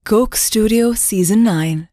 Coke Studio Season 9.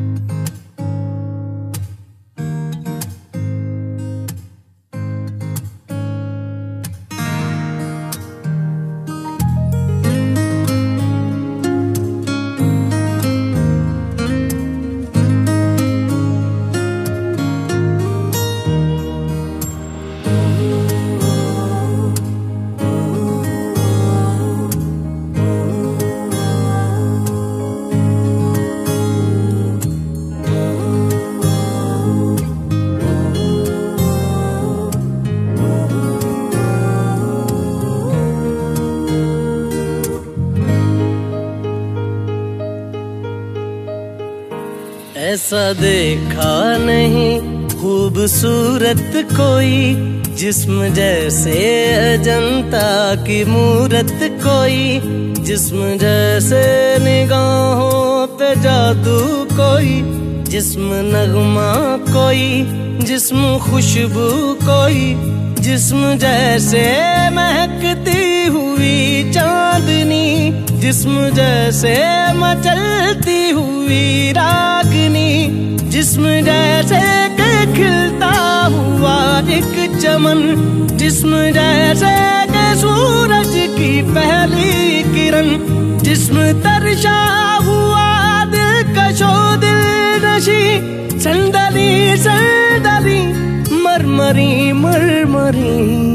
ऐसा देखा नहीं खूबसूरत कोई, जिस्म जैसे अजंता की मूरत कोई, जिस्म जैसे निगाहों पे जादू कोई, जिस्म नगमा कोई, जिस्म खुशबू कोई, जिस्म जैसे महकती हुई चांदनी, जिस्म जैसे मचलती हुई रागनी, जिस्म जैसे के खिलता हुआ एक चमन, जिस्म जैसे के सूरज की पहली किरण, जिस्म तरशा हुआ दिलकशो दिल नशी, संदली संदली मरमरी मरमरी।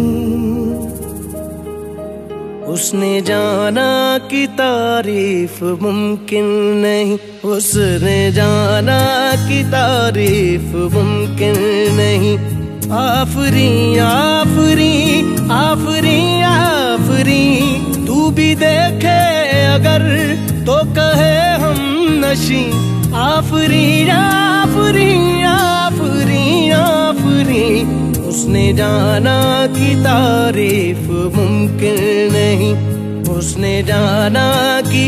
उसने जाना कि तारीफ मुमकिन नहीं, उसने जाना कि तारीफ मुमकिन नहीं। आफरी आफरी आफरी आफरी, तू भी देखे अगर तो कहे हम नशी। आफरी आफरी आफरी आफरी, उसने जाना कि तारीफ मुमकिन नहीं, उसने जाना कि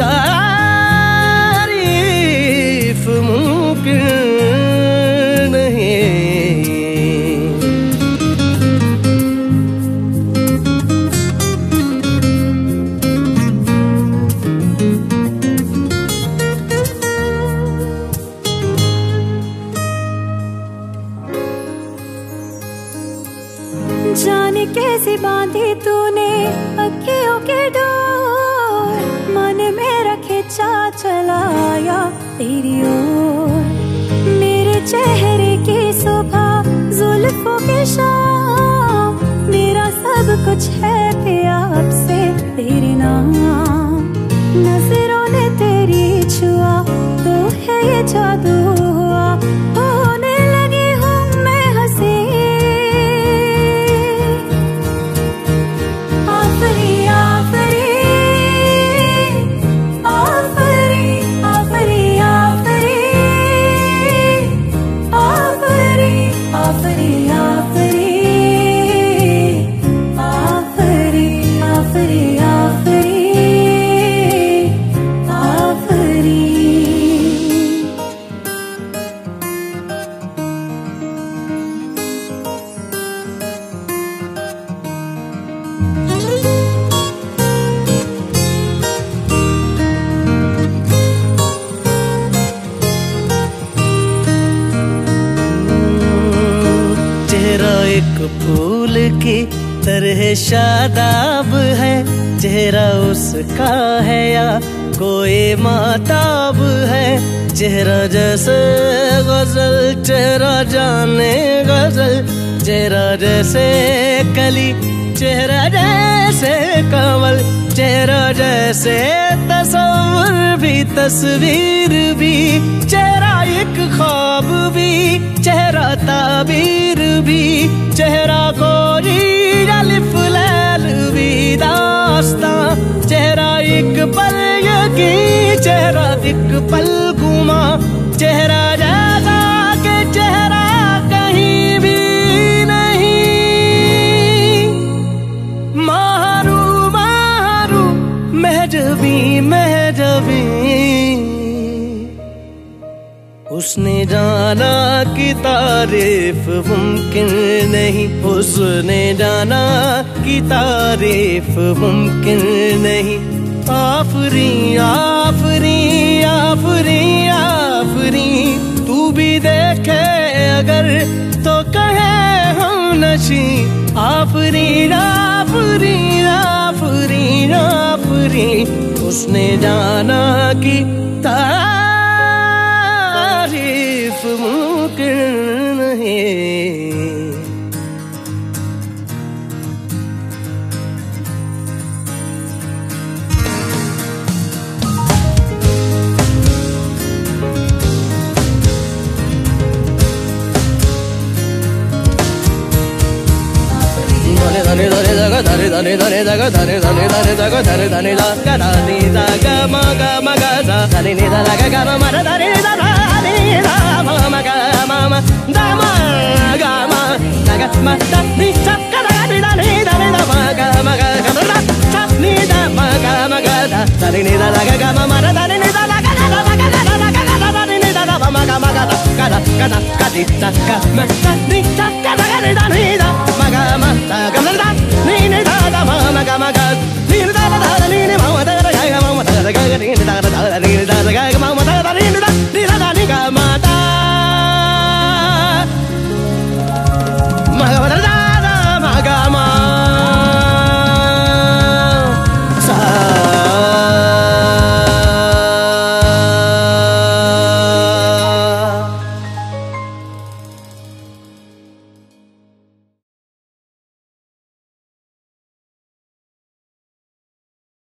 तारीफ मुमकिन नहीं। जाने कैसी बांधी तूने अखियों के डोर, मन मेरा खिंचा चलाया तेरी ओर। मेरे चेहरे की सुबह जुल्फों के शाम, मेरा सब कुछ है पिया अब से तेरे नाम। नजरों ने तेरी छुआ तो है ये जादू हुआ, होने लगी हूँ मैं हंसी। एक फूल की तरह शादाब है, चेहरा उसका है या कोई माताब है। चेहरा जैसे गजल चेहरा जाने गजल, चेहरा जैसे कली चेहरा जैसे कमल, चेहरा जैसे तस्वीर भी तस्वीर भी, चेहरा एक ख्वाब भी चेहरा ताबीर भी, चेहरा कोई अलिफ लैल भी दास्तां, चेहरा एक पल यकीन चेहरा एक पल गुमा, चेहरा जैसा के चेहरा कहीं भी नहीं। मारू मारू महजबी महजबी, उसने जाना कि तारीफ मुमकिन नहीं, उसने जाना कि तारीफ मुमकिन नहीं। आफरी आफरी आफरी आफरी तू भी देखे अगर तो कहे हम नशी आफरी आफरी आफरी आफरी उसने जाना कि तारीफ मुमकिन नहीं। धने धने जगा धने धने धने जगा धने धने धने जगा धने धने जगा धने जगा मगा मगा धने नि धा लगा गा मा धा धने धा धने धा मा मगा मा मा धा मा गा मा गा मा धा नि धा गा धा नि धा नि धा नि धा मा गा मा गा गा मा धा नि धा मा गा मा गा धा धने नि धा लगा गा मा धा धने नि धा लगा गा मा गा गा धा गा धा धने नि धा धा मा गा मा गा धा गा धा गा धा गा धा गा धा गा मा धा नि धा गा धा नि धा